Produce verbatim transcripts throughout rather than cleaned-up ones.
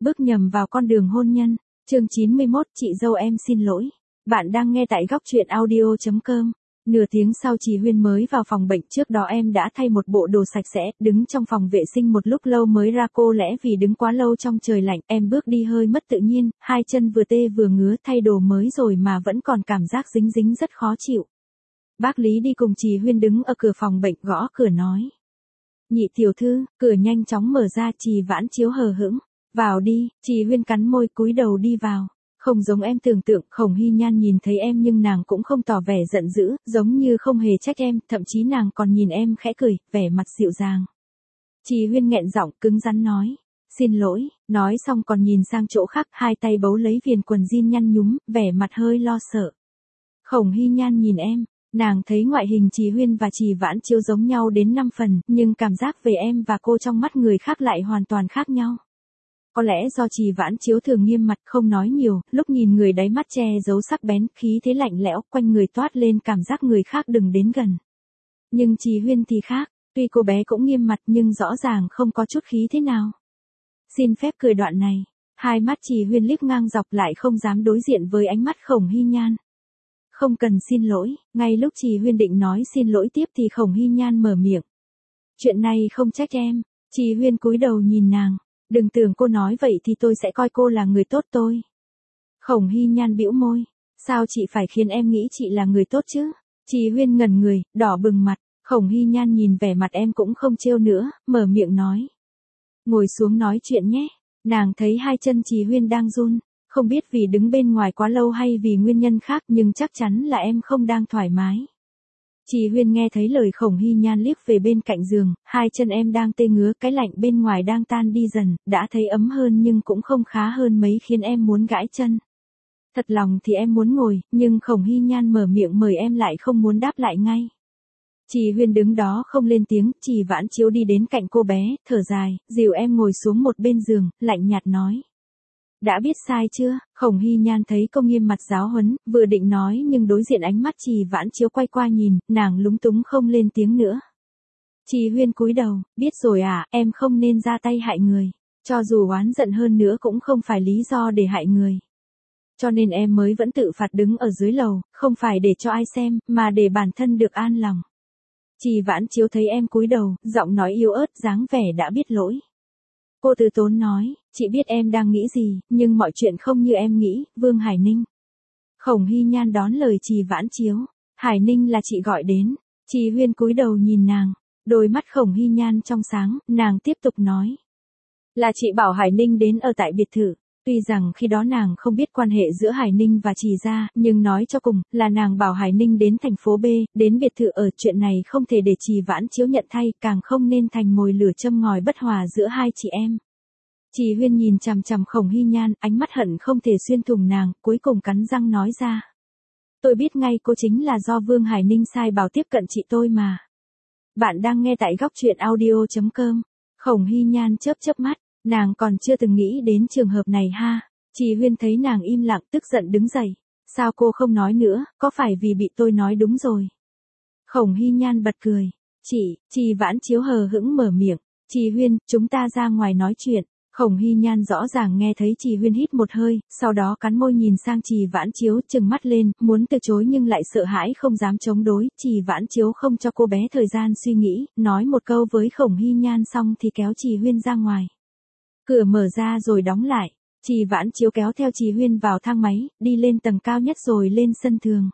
Bước nhầm vào con đường hôn nhân. Chương chín mươi mốt, chị dâu em xin lỗi. Bạn đang nghe tại góc truyện audio chấm com. Nửa tiếng sau chị Huyên mới vào phòng bệnh, trước đó em đã thay một bộ đồ sạch sẽ, đứng trong phòng vệ sinh một lúc lâu mới ra, cô lẽ vì đứng quá lâu trong trời lạnh, em bước đi hơi mất tự nhiên, hai chân vừa tê vừa ngứa, thay đồ mới rồi mà vẫn còn cảm giác dính dính rất khó chịu. Bác Lý đi cùng chị Huyên đứng ở cửa phòng bệnh gõ cửa nói. Nhị tiểu thư, cửa nhanh chóng mở ra, chị Vãn Chiếu hờ hững. Vào đi, chị Huyên cắn môi cúi đầu đi vào. Không giống em tưởng tượng, Khổng Hy Nhan nhìn thấy em nhưng nàng cũng không tỏ vẻ giận dữ, giống như không hề trách em, thậm chí nàng còn nhìn em khẽ cười, vẻ mặt dịu dàng. Chị Huyên nghẹn giọng cứng rắn nói. Xin lỗi, nói xong còn nhìn sang chỗ khác, hai tay bấu lấy viền quần jean nhăn nhúm, vẻ mặt hơi lo sợ. Khổng Hy Nhan nhìn em. Nàng thấy ngoại hình chị Huyên và chị Vãn Chiếu giống nhau đến năm phần, nhưng cảm giác về em và cô trong mắt người khác lại hoàn toàn khác nhau. Có lẽ do chị Vãn Chiếu thường nghiêm mặt không nói nhiều, lúc nhìn người đáy mắt che giấu sắc bén, khí thế lạnh lẽo, quanh người toát lên cảm giác người khác đừng đến gần. Nhưng chị Huyên thì khác, tuy cô bé cũng nghiêm mặt nhưng rõ ràng không có chút khí thế nào. Xin phép cười đoạn này, hai mắt chị Huyên liếc ngang dọc lại không dám đối diện với ánh mắt Khổng Hy Nhan. Không cần xin lỗi, ngay lúc chị Huyên định nói xin lỗi tiếp thì Khổng Hy Nhan mở miệng. Chuyện này không trách em, chị Huyên cúi đầu nhìn nàng, đừng tưởng cô nói vậy thì tôi sẽ coi cô là người tốt tôi. Khổng Hy Nhan bĩu môi, sao chị phải khiến em nghĩ chị là người tốt chứ? Chị Huyên ngẩn người, đỏ bừng mặt, Khổng Hy Nhan nhìn vẻ mặt em cũng không trêu nữa, mở miệng nói. Ngồi xuống nói chuyện nhé, nàng thấy hai chân chị Huyên đang run. Không biết vì đứng bên ngoài quá lâu hay vì nguyên nhân khác nhưng chắc chắn là em không đang thoải mái. Chị Huyên nghe thấy lời Khổng Hy Nhan liếc về bên cạnh giường, hai chân em đang tê ngứa, cái lạnh bên ngoài đang tan đi dần, đã thấy ấm hơn nhưng cũng không khá hơn mấy khiến em muốn gãi chân. Thật lòng thì em muốn ngồi, nhưng Khổng Hy Nhan mở miệng mời em lại không muốn đáp lại ngay. Chị Huyên đứng đó không lên tiếng, chị Vãn Chiếu đi đến cạnh cô bé, thở dài, dìu em ngồi xuống một bên giường, lạnh nhạt nói. Đã biết sai chưa? Khổng Hy Nhan thấy cô nghiêm mặt giáo huấn, vừa định nói nhưng đối diện ánh mắt chị Vãn Chiếu quay qua nhìn, nàng lúng túng không lên tiếng nữa. Chị Huyên cúi đầu, biết rồi à, em không nên ra tay hại người. Cho dù oán giận hơn nữa cũng không phải lý do để hại người. Cho nên em mới vẫn tự phạt đứng ở dưới lầu, không phải để cho ai xem, mà để bản thân được an lòng. Chị Vãn Chiếu thấy em cúi đầu, giọng nói yếu ớt, dáng vẻ đã biết lỗi. Cô từ tốn nói, chị biết em đang nghĩ gì, nhưng mọi chuyện không như em nghĩ, Vương Hải Ninh. Khổng Hy Nhan đón lời chị Vãn Chiếu, Hải Ninh là chị gọi đến, chị Huyên cúi đầu nhìn nàng, đôi mắt Khổng Hy Nhan trong sáng, nàng tiếp tục nói. Là chị bảo Hải Ninh đến ở tại biệt thự, tuy rằng khi đó nàng không biết quan hệ giữa Hải Ninh và chị ra, nhưng nói cho cùng, là nàng bảo Hải Ninh đến thành phố B, đến biệt thự ở, chuyện này không thể để chị Vãn Chiếu nhận thay, càng không nên thành mồi lửa châm ngòi bất hòa giữa hai chị em. Chị Huyên nhìn chằm chằm Khổng Hy Nhan, ánh mắt hận không thể xuyên thủng nàng, cuối cùng cắn răng nói ra. Tôi biết ngay cô chính là do Vương Hải Ninh sai bảo tiếp cận chị tôi mà. Bạn đang nghe tại góc truyện audio chấm com. Khổng Hy Nhan chớp chớp mắt, nàng còn chưa từng nghĩ đến trường hợp này ha. Chị Huyên thấy nàng im lặng tức giận đứng dậy. Sao cô không nói nữa, có phải vì bị tôi nói đúng rồi? Khổng Hy Nhan bật cười. Chị, chị Vãn Chiếu hờ hững mở miệng. Chị Huyên, chúng ta ra ngoài nói chuyện. Khổng Hy Nhan rõ ràng nghe thấy chị Huyên hít một hơi, sau đó cắn môi nhìn sang chị Vãn Chiếu, trừng mắt lên, muốn từ chối nhưng lại sợ hãi không dám chống đối. Chị Vãn Chiếu không cho cô bé thời gian suy nghĩ, nói một câu với Khổng Hy Nhan xong thì kéo chị Huyên ra ngoài. Cửa mở ra rồi đóng lại, chị Vãn Chiếu kéo theo chị Huyên vào thang máy, đi lên tầng cao nhất rồi lên sân thượng.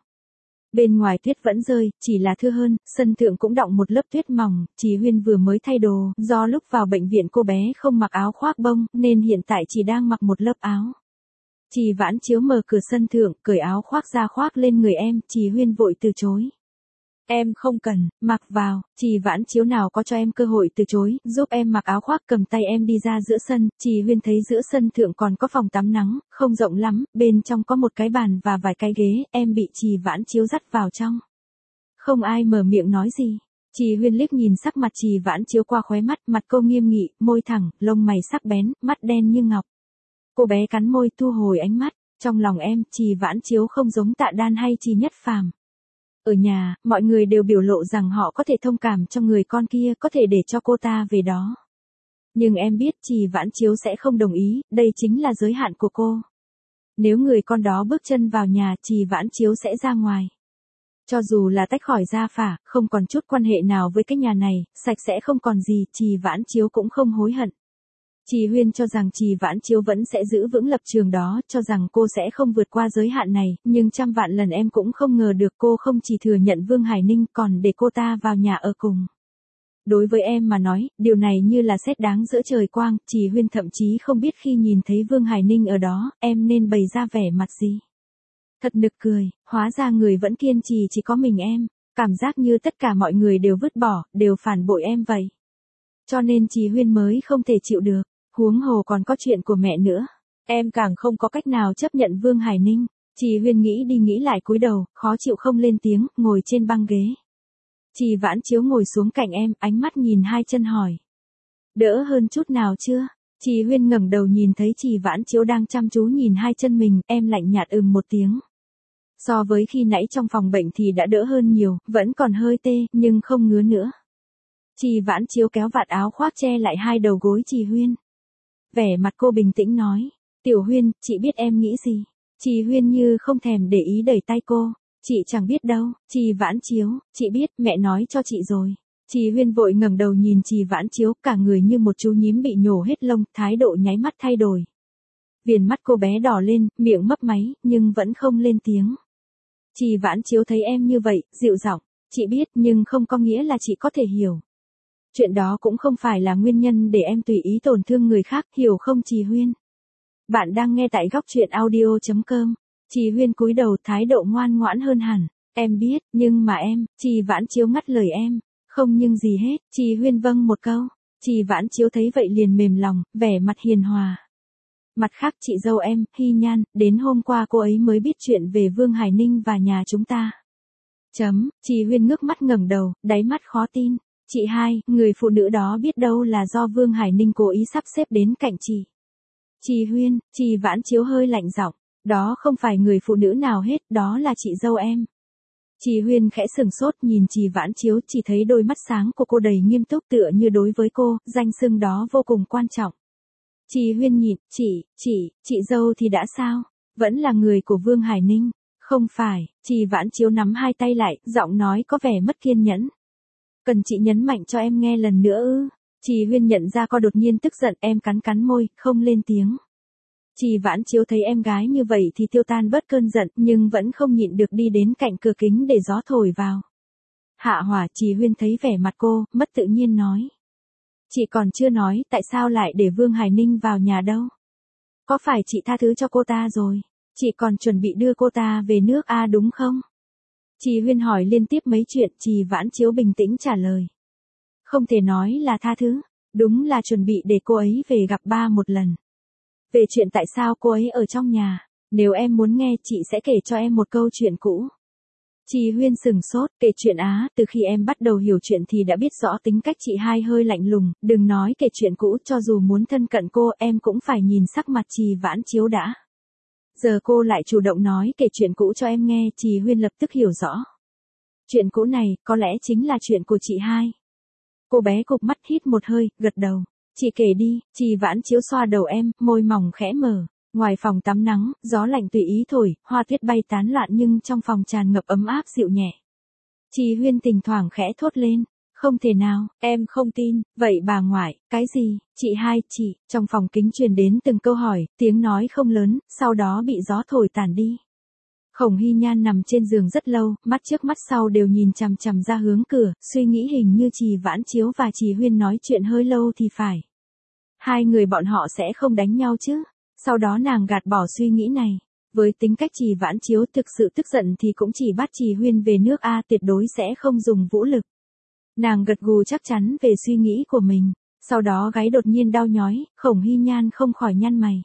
Bên ngoài tuyết vẫn rơi, chỉ là thưa hơn, sân thượng cũng đọng một lớp tuyết mỏng, chị Huyên vừa mới thay đồ, do lúc vào bệnh viện cô bé không mặc áo khoác bông, nên hiện tại chỉ đang mặc một lớp áo. Chị Vãn Chiếu mở cửa sân thượng, cởi áo khoác ra khoác lên người em, chị Huyên vội từ chối. Em không cần, mặc vào, chị Vãn Chiếu nào có cho em cơ hội từ chối, giúp em mặc áo khoác cầm tay em đi ra giữa sân, chị Huyên thấy giữa sân thượng còn có phòng tắm nắng, không rộng lắm, bên trong có một cái bàn và vài cái ghế, em bị chị Vãn Chiếu dắt vào trong. Không ai mở miệng nói gì, chị Huyên liếc nhìn sắc mặt chị Vãn Chiếu qua khóe mắt, mặt cô nghiêm nghị, môi thẳng, lông mày sắc bén, mắt đen như ngọc. Cô bé cắn môi thu hồi ánh mắt, trong lòng em, chị Vãn Chiếu không giống Tạ Đan hay chị Nhất Phàm. Ở nhà, mọi người đều biểu lộ rằng họ có thể thông cảm cho người con kia, có thể để cho cô ta về đó. Nhưng em biết Trì Vãn Chiếu sẽ không đồng ý, đây chính là giới hạn của cô. Nếu người con đó bước chân vào nhà, Trì Vãn Chiếu sẽ ra ngoài. Cho dù là tách khỏi gia phả, không còn chút quan hệ nào với cái nhà này, sạch sẽ không còn gì, Trì Vãn Chiếu cũng không hối hận. Trì Huyên cho rằng Trì Vãn Chiếu vẫn sẽ giữ vững lập trường đó, cho rằng cô sẽ không vượt qua giới hạn này, nhưng trăm vạn lần em cũng không ngờ được cô không chỉ thừa nhận Vương Hải Ninh còn để cô ta vào nhà ở cùng. Đối với em mà nói, điều này như là sét đáng giữa trời quang, Trì Huyên thậm chí không biết khi nhìn thấy Vương Hải Ninh ở đó, em nên bày ra vẻ mặt gì. Thật nực cười, hóa ra người vẫn kiên trì chỉ có mình em, cảm giác như tất cả mọi người đều vứt bỏ, đều phản bội em vậy. Cho nên Trì Huyên mới không thể chịu được, huống hồ còn có chuyện của mẹ nữa. Em càng không có cách nào chấp nhận Vương Hải Ninh. Trì Huyên nghĩ đi nghĩ lại cúi đầu, khó chịu không lên tiếng, ngồi trên băng ghế. Trì Vãn Chiếu ngồi xuống cạnh em, ánh mắt nhìn hai chân hỏi. Đỡ hơn chút nào chưa? Trì Huyên ngẩng đầu nhìn thấy Trì Vãn Chiếu đang chăm chú nhìn hai chân mình, em lạnh nhạt ừm một tiếng. So với khi nãy trong phòng bệnh thì đã đỡ hơn nhiều, vẫn còn hơi tê, nhưng không ngứa nữa. Trì Vãn Chiếu kéo vạt áo khoác che lại hai đầu gối Trì Huyên. Vẻ mặt cô bình tĩnh nói, Tiểu Huyên, chị biết em nghĩ gì. Trì Huyên như không thèm để ý đẩy tay cô, chị chẳng biết đâu. Trì Vãn Chiếu, chị biết, mẹ nói cho chị rồi. Trì Huyên vội ngẩng đầu nhìn Trì Vãn Chiếu, cả người như một chú nhím bị nhổ hết lông, thái độ nháy mắt thay đổi. Viền mắt cô bé đỏ lên, miệng mấp máy, nhưng vẫn không lên tiếng. Trì Vãn Chiếu thấy em như vậy, dịu giọng, chị biết, nhưng không có nghĩa là chị có thể hiểu. Chuyện đó cũng không phải là nguyên nhân để em tùy ý tổn thương người khác, hiểu không Trì Huyên? Bạn đang nghe tại góc truyện audio chấm com. Trì Huyên cúi đầu, thái độ ngoan ngoãn hơn hẳn. Em biết, nhưng mà em, Trì Vãn Chiếu ngắt lời em. Không nhưng gì hết, Trì Huyên vâng một câu. Trì Vãn Chiếu thấy vậy liền mềm lòng, vẻ mặt hiền hòa. Mặt khác chị dâu em, Hy Nhan, đến hôm qua cô ấy mới biết chuyện về Vương Hải Ninh và nhà chúng ta. Chấm, Trì Huyên ngước mắt ngẩng đầu, đáy mắt khó tin. Chị hai, người phụ nữ đó biết đâu là do Vương Hải Ninh cố ý sắp xếp đến cạnh chị. Trì Huyên, Trì Vãn Chiếu hơi lạnh giọng, đó không phải người phụ nữ nào hết, đó là chị dâu em. Trì Huyên khẽ sừng sốt nhìn Trì Vãn Chiếu, chỉ thấy đôi mắt sáng của cô đầy nghiêm túc tựa như đối với cô, danh xưng đó vô cùng quan trọng. Trì Huyên nhịn, chị, chị, chị dâu thì đã sao? Vẫn là người của Vương Hải Ninh. Không phải, Trì Vãn Chiếu nắm hai tay lại, giọng nói có vẻ mất kiên nhẫn. Cần chị nhấn mạnh cho em nghe lần nữa ư? Trì Huyên nhận ra cô đột nhiên tức giận, em cắn cắn môi, không lên tiếng. Trì Vãn Chiếu thấy em gái như vậy thì tiêu tan bớt cơn giận, nhưng vẫn không nhịn được đi đến cạnh cửa kính để gió thổi vào. Hạ hỏa. Trì Huyên thấy vẻ mặt cô, mất tự nhiên nói. Chị còn chưa nói, tại sao lại để Vương Hải Ninh vào nhà đâu? Có phải chị tha thứ cho cô ta rồi? Chị còn chuẩn bị đưa cô ta về nước A đúng không? Trì Huyên hỏi liên tiếp mấy chuyện, Trì Vãn Chiếu bình tĩnh trả lời. Không thể nói là tha thứ, đúng là chuẩn bị để cô ấy về gặp ba một lần. Về chuyện tại sao cô ấy ở trong nhà, nếu em muốn nghe chị sẽ kể cho em một câu chuyện cũ. Trì Huyên sừng sốt, kể chuyện á, từ khi em bắt đầu hiểu chuyện thì đã biết rõ tính cách chị hai hơi lạnh lùng, đừng nói kể chuyện cũ, cho dù muốn thân cận cô em cũng phải nhìn sắc mặt Trì Vãn Chiếu đã. Giờ cô lại chủ động nói kể chuyện cũ cho em nghe, Trì Huyên lập tức hiểu rõ. Chuyện cũ này, có lẽ chính là chuyện của chị hai. Cô bé cụp mắt hít một hơi, gật đầu. Chị kể đi. Trì Vãn Chiếu xoa đầu em, môi mỏng khẽ mở. Ngoài phòng tắm nắng, gió lạnh tùy ý thổi, hoa tuyết bay tán loạn nhưng trong phòng tràn ngập ấm áp dịu nhẹ. Trì Huyên thỉnh thoảng khẽ thốt lên. Không thể nào, em không tin, vậy bà ngoại, cái gì, chị hai, chị, trong phòng kính truyền đến từng câu hỏi, tiếng nói không lớn, sau đó bị gió thổi tản đi. Khổng Hy Nhan nằm trên giường rất lâu, mắt trước mắt sau đều nhìn chằm chằm ra hướng cửa, suy nghĩ hình như Trì Vãn Chiếu và Trì Huyên nói chuyện hơi lâu thì phải. Hai người bọn họ sẽ không đánh nhau chứ? Sau đó nàng gạt bỏ suy nghĩ này. Với tính cách Trì Vãn Chiếu thực sự tức giận thì cũng chỉ bắt Trì Huyên về nước A, tuyệt đối sẽ không dùng vũ lực. Nàng gật gù chắc chắn về suy nghĩ của mình. Sau đó gáy đột nhiên đau nhói, Khổng Hy Nhan không khỏi nhăn mày.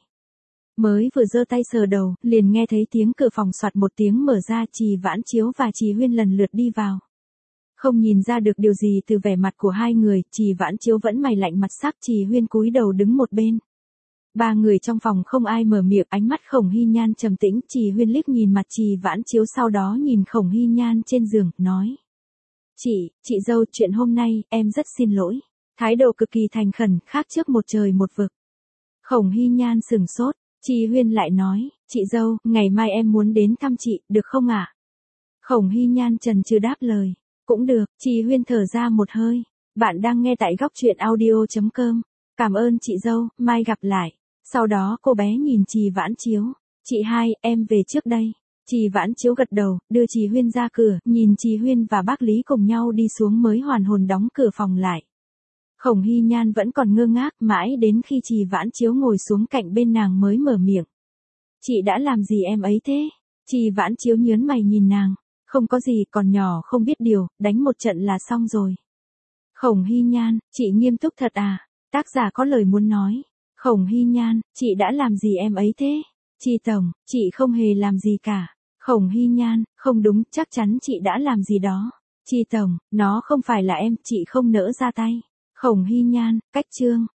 Mới vừa giơ tay sờ đầu, liền nghe thấy tiếng cửa phòng soạt một tiếng mở ra, Trì Vãn Chiếu và Trì Huyên lần lượt đi vào. Không nhìn ra được điều gì từ vẻ mặt của hai người, Trì Vãn Chiếu vẫn mày lạnh mặt sắc, Trì Huyên cúi đầu đứng một bên. Ba người trong phòng không ai mở miệng, ánh mắt Khổng Hy Nhan trầm tĩnh, Trì Huyên liếc nhìn mặt Trì Vãn Chiếu sau đó nhìn Khổng Hy Nhan trên giường, nói. Chị, chị dâu, chuyện hôm nay, em rất xin lỗi. Thái độ cực kỳ thành khẩn, khác trước một trời một vực. Khổng Hy Nhan sừng sốt, Chi Huyên lại nói, chị dâu, ngày mai em muốn đến thăm chị, được không ạ? À? Khổng Hy Nhan chần chừ đáp lời, cũng được. Chi Huyên thở ra một hơi, bạn đang nghe tại góc truyện audio.com. Cảm ơn chị dâu, mai gặp lại. Sau đó cô bé nhìn Trì Vãn Chiếu, chị hai, em về trước đây. Trì Vãn Chiếu gật đầu, đưa Trì Huyên ra cửa, nhìn Trì Huyên và bác Lý cùng nhau đi xuống mới hoàn hồn đóng cửa phòng lại. Khổng Hy Nhan vẫn còn ngơ ngác, mãi đến khi Trì Vãn Chiếu ngồi xuống cạnh bên nàng mới mở miệng. Chị đã làm gì em ấy thế? Trì Vãn Chiếu nhớn mày nhìn nàng, không có gì, còn nhỏ không biết điều, đánh một trận là xong rồi. Khổng Hy Nhan, chị nghiêm túc thật à? Tác giả có lời muốn nói. Khổng Hy Nhan, chị đã làm gì em ấy thế? Chi tổng, chị không hề làm gì cả. Khổng Hy Nhan, không đúng, chắc chắn chị đã làm gì đó. Chi tổng, nó không phải là em, chị không nỡ ra tay. Khổng Hy Nhan, cách chương.